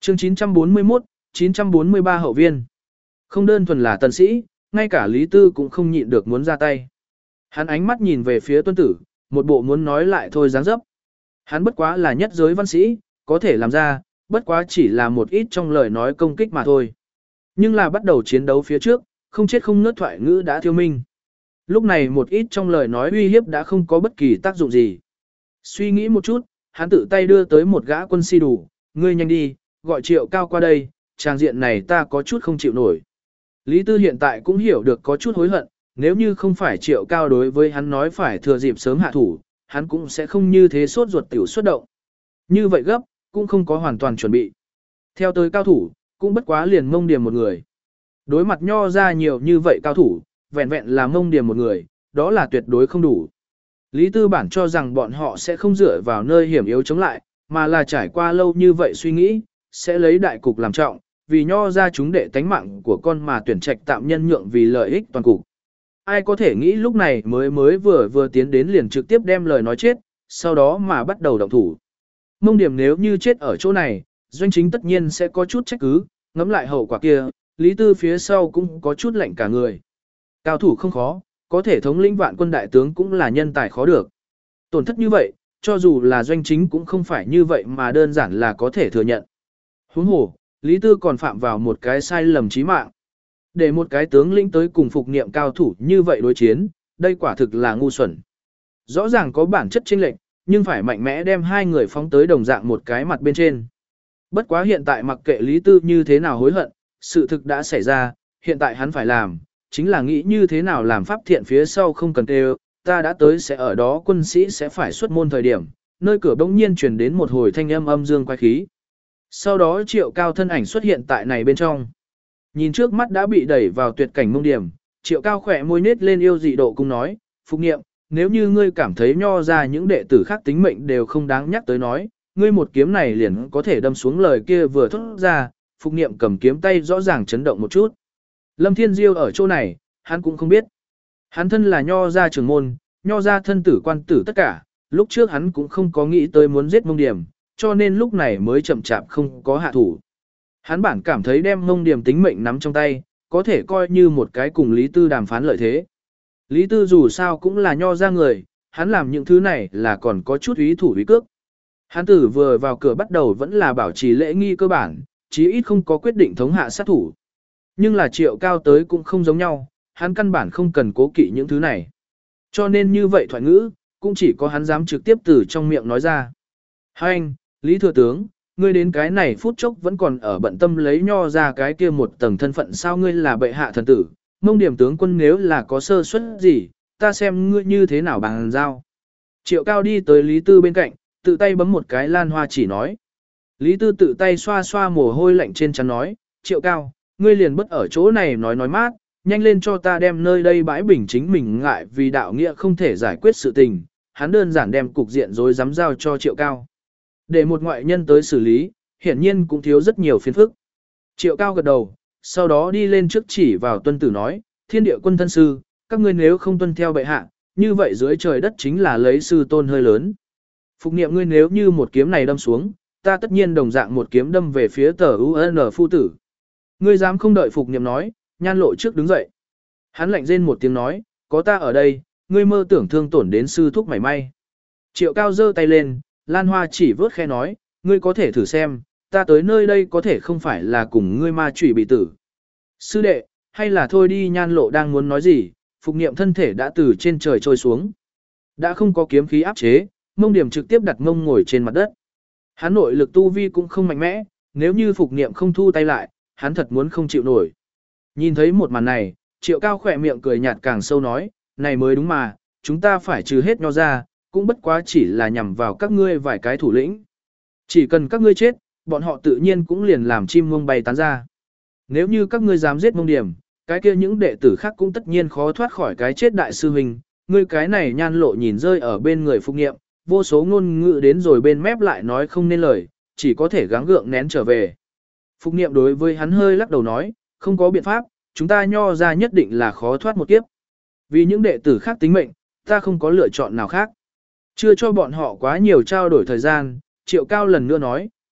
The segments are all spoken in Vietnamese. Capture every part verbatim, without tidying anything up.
Chương chín trăm bốn mươi mốt, chín trăm bốn mươi ba hậu viên. Không đơn thuần là tần sĩ, ngay cả Lý Tư cũng không nhịn được muốn ra tay. Hắn ánh mắt nhìn về phía Tuân Tử, một bộ muốn nói lại thôi dáng dấp. Hắn bất quá là nhất giới văn sĩ, có thể làm ra, bất quá chỉ là một ít trong lời nói công kích mà thôi. Nhưng là bắt đầu chiến đấu phía trước, không chết không ngớt thoại ngữ đã thiêu minh. Lúc này một ít trong lời nói uy hiếp đã không có bất kỳ tác dụng gì. Suy nghĩ một chút, hắn tự tay đưa tới một gã quân si đủ, ngươi nhanh đi, gọi Triệu Cao qua đây, trang diện này ta có chút không chịu nổi. Lý Tư hiện tại cũng hiểu được có chút hối hận, nếu như không phải Triệu Cao đối với hắn nói phải thừa dịp sớm hạ thủ, hắn cũng sẽ không như thế sốt ruột tiểu xuất động. Như vậy gấp, cũng không có hoàn toàn chuẩn bị. Theo tới cao thủ, cũng bất quá liền Mông Điềm một người. Đối mặt Nho ra nhiều như vậy cao thủ, vẹn vẹn là Mông Điềm một người, đó là tuyệt đối không đủ. Lý Tư bản cho rằng bọn họ sẽ không dựa vào nơi hiểm yếu chống lại, mà là trải qua lâu như vậy suy nghĩ, sẽ lấy đại cục làm trọng, vì Nho ra chúng đệ tánh mạng của con mà tuyển trạch tạm nhân nhượng vì lợi ích toàn cục. Ai có thể nghĩ lúc này mới mới vừa vừa tiến đến liền trực tiếp đem lời nói chết, sau đó mà bắt đầu động thủ. Mông Điểm nếu như chết ở chỗ này, Doanh Chính tất nhiên sẽ có chút trách cứ, ngẫm lại hậu quả kia, Lý Tư phía sau cũng có chút lạnh cả người. Cao thủ không khó, có thể thống lĩnh vạn quân đại tướng cũng là nhân tài khó được. Tổn thất như vậy, cho dù là Doanh Chính cũng không phải như vậy mà đơn giản là có thể thừa nhận. Huống hồ, Lý Tư còn phạm vào một cái sai lầm chí mạng. Để một cái tướng lĩnh tới cùng phục niệm cao thủ như vậy đối chiến, đây quả thực là ngu xuẩn. Rõ ràng có bản chất chênh lệch, nhưng phải mạnh mẽ đem hai người phóng tới đồng dạng một cái mặt bên trên. Bất quá hiện tại mặc kệ Lý Tư như thế nào hối hận, sự thực đã xảy ra, hiện tại hắn phải làm, chính là nghĩ như thế nào làm pháp thiện phía sau không cần tê ta đã tới sẽ ở đó quân sĩ sẽ phải xuất môn thời điểm, nơi cửa bỗng nhiên truyền đến một hồi thanh âm âm dương quái khí. Sau đó Triệu Cao thân ảnh xuất hiện tại này bên trong. Nhìn trước mắt đã bị đẩy vào tuyệt cảnh Mông Điểm, Triệu Cao khỏe môi nết lên yêu dị độ cung nói, Phục Nghiệm, nếu như ngươi cảm thấy Nho ra những đệ tử khác tính mệnh đều không đáng nhắc tới nói, ngươi một kiếm này liền có thể đâm xuống lời kia vừa thốt ra, Phục Nghiệm cầm kiếm tay rõ ràng chấn động một chút. Lâm Thiên Diêu ở chỗ này, hắn cũng không biết. Hắn thân là Nho ra trưởng môn, Nho ra thân tử quan tử tất cả, lúc trước hắn cũng không có nghĩ tới muốn giết Mông Điểm, cho nên lúc này mới chậm chạp không có hạ thủ. Hắn bản cảm thấy đem Mông Điểm tính mệnh nắm trong tay, có thể coi như một cái cùng Lý Tư đàm phán lợi thế. Lý Tư dù sao cũng là Nho ra người, hắn làm những thứ này là còn có chút ý thủ ý cước. Hắn tử vừa vào cửa bắt đầu vẫn là bảo trì lễ nghi cơ bản, chí ít không có quyết định thống hạ sát thủ. Nhưng là Triệu Cao tới cũng không giống nhau, hắn căn bản không cần cố kỵ những thứ này. Cho nên như vậy thoại ngữ, cũng chỉ có hắn dám trực tiếp từ trong miệng nói ra. Hai anh, Lý Thừa Tướng, ngươi đến cái này phút chốc vẫn còn ở bận tâm lấy Nho ra cái kia một tầng thân phận sao ngươi là bệ hạ thần tử, Mông Điểm tướng quân nếu là có sơ suất gì, ta xem ngươi như thế nào bằng giao. Triệu Cao đi tới Lý Tư bên cạnh, tự tay bấm một cái lan hoa chỉ nói. Lý Tư tự tay xoa xoa mồ hôi lạnh trên trán nói, Triệu Cao, ngươi liền bất ở chỗ này nói nói mát, nhanh lên cho ta đem nơi đây bãi bình chính mình ngại vì đạo nghĩa không thể giải quyết sự tình, hắn đơn giản đem cục diện rối rắm giao cho Triệu Cao. Để một ngoại nhân tới xử lý, hiển nhiên cũng thiếu rất nhiều phiền phức. Triệu Cao gật đầu, sau đó đi lên trước chỉ vào Tuân Tử nói, thiên địa quân thân sư, các ngươi nếu không tuân theo bệ hạ, như vậy dưới trời đất chính là lấy sư tôn hơi lớn. Phục niệm ngươi nếu như một kiếm này đâm xuống, ta tất nhiên đồng dạng một kiếm đâm về phía tờ u en phu tử. Ngươi dám không đợi Phục niệm nói, Nhan Lộ trước đứng dậy. Hắn lạnh rên một tiếng nói, có ta ở đây, ngươi mơ tưởng thương tổn đến sư thúc mảy may. Triệu Cao giơ tay lên, Lan Hoa chỉ vớt khe nói, ngươi có thể thử xem, ta tới nơi đây có thể không phải là cùng ngươi ma chủy bị tử. Sư đệ, hay là thôi đi Nhan Lộ đang muốn nói gì, Phục niệm thân thể đã từ trên trời trôi xuống. Đã không có kiếm khí áp chế, Mông Điểm trực tiếp đặt mông ngồi trên mặt đất. Hắn nội lực tu vi cũng không mạnh mẽ, nếu như Phục niệm không thu tay lại, hắn thật muốn không chịu nổi. Nhìn thấy một màn này, Triệu Cao khỏe miệng cười nhạt càng sâu nói, này mới đúng mà, chúng ta phải trừ hết Nho ra, cũng bất quá chỉ là nhằm vào các ngươi vài cái thủ lĩnh. Chỉ cần các ngươi chết, bọn họ tự nhiên cũng liền làm chim ngông bay tán ra. Nếu như các ngươi dám giết Mông Điểm, cái kia những đệ tử khác cũng tất nhiên khó thoát khỏi cái chết đại sư huynh. Ngươi cái này Nhan Lộ nhìn rơi ở bên người Phục niệm, vô số ngôn ngữ đến rồi bên mép lại nói không nên lời, chỉ có thể gắng gượng nén trở về. Phục niệm đối với hắn hơi lắc đầu nói, không có biện pháp, chúng ta Nho ra nhất định là khó thoát một kiếp. Vì những đệ tử khác tính mệnh, ta không có lựa chọn nào khác. Chưa cho bọn họ quá nhiều trao đổi thời gian, Triệu Cao lần nữa nói,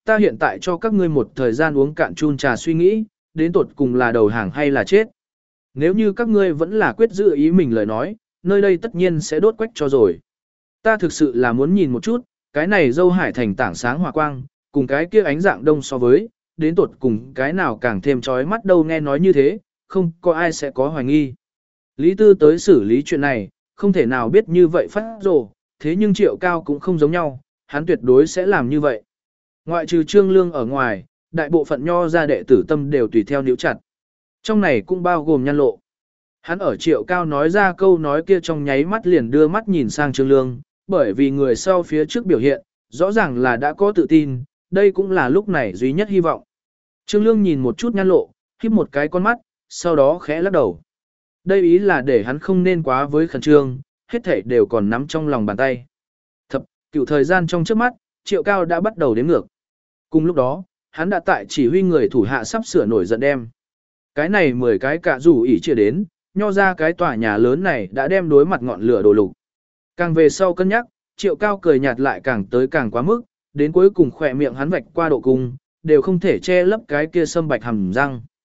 ta hiện tại cho các ngươi một thời gian uống cạn chun trà suy nghĩ, đến tột cùng là đầu hàng hay là chết. Nếu như các ngươi vẫn là quyết giữ ý mình lời nói, nơi đây tất nhiên sẽ đốt quách cho rồi. Ta thực sự là muốn nhìn một chút, cái này dâu hải thành tảng sáng hòa quang, cùng cái kia ánh dạng đông so với, đến tột cùng cái nào càng thêm chói mắt đâu. Nghe nói như thế, không có ai sẽ có hoài nghi. Lý Tư tới xử lý chuyện này, không thể nào biết như vậy phát rồ, thế nhưng Triệu Cao cũng không giống nhau, hắn tuyệt đối sẽ làm như vậy. Ngoại trừ Trương Lương ở ngoài, đại bộ phận nho gia đệ tử tâm đều tùy theo níu chặt. Trong này cũng bao gồm Nhan Lộ. Hắn ở Triệu Cao nói ra câu nói kia trong nháy mắt liền đưa mắt nhìn sang Trương Lương, bởi vì người sau phía trước biểu hiện, rõ ràng là đã có tự tin, đây cũng là lúc này duy nhất hy vọng. Trương Lương nhìn một chút Nhan Lộ, híp một cái con mắt, sau đó khẽ lắc đầu. Đây ý là để hắn không nên quá với khẩn trương, hết thảy đều còn nắm trong lòng bàn tay. Thập, cựu thời gian trong trước mắt, Triệu Cao đã bắt đầu đếm ngược. Cùng lúc đó, hắn đã tại chỉ huy người thủ hạ sắp sửa nổi giận đem. Cái này mười cái cả rủ ỉ chia đến, nho ra cái tòa nhà lớn này đã đem đối mặt ngọn lửa đổ lục. Càng về sau cân nhắc, Triệu Cao cười nhạt lại càng tới càng quá mức, đến cuối cùng khỏe miệng hắn vạch qua độ cung, đều không thể che lấp cái kia sâm bạch hầm răng.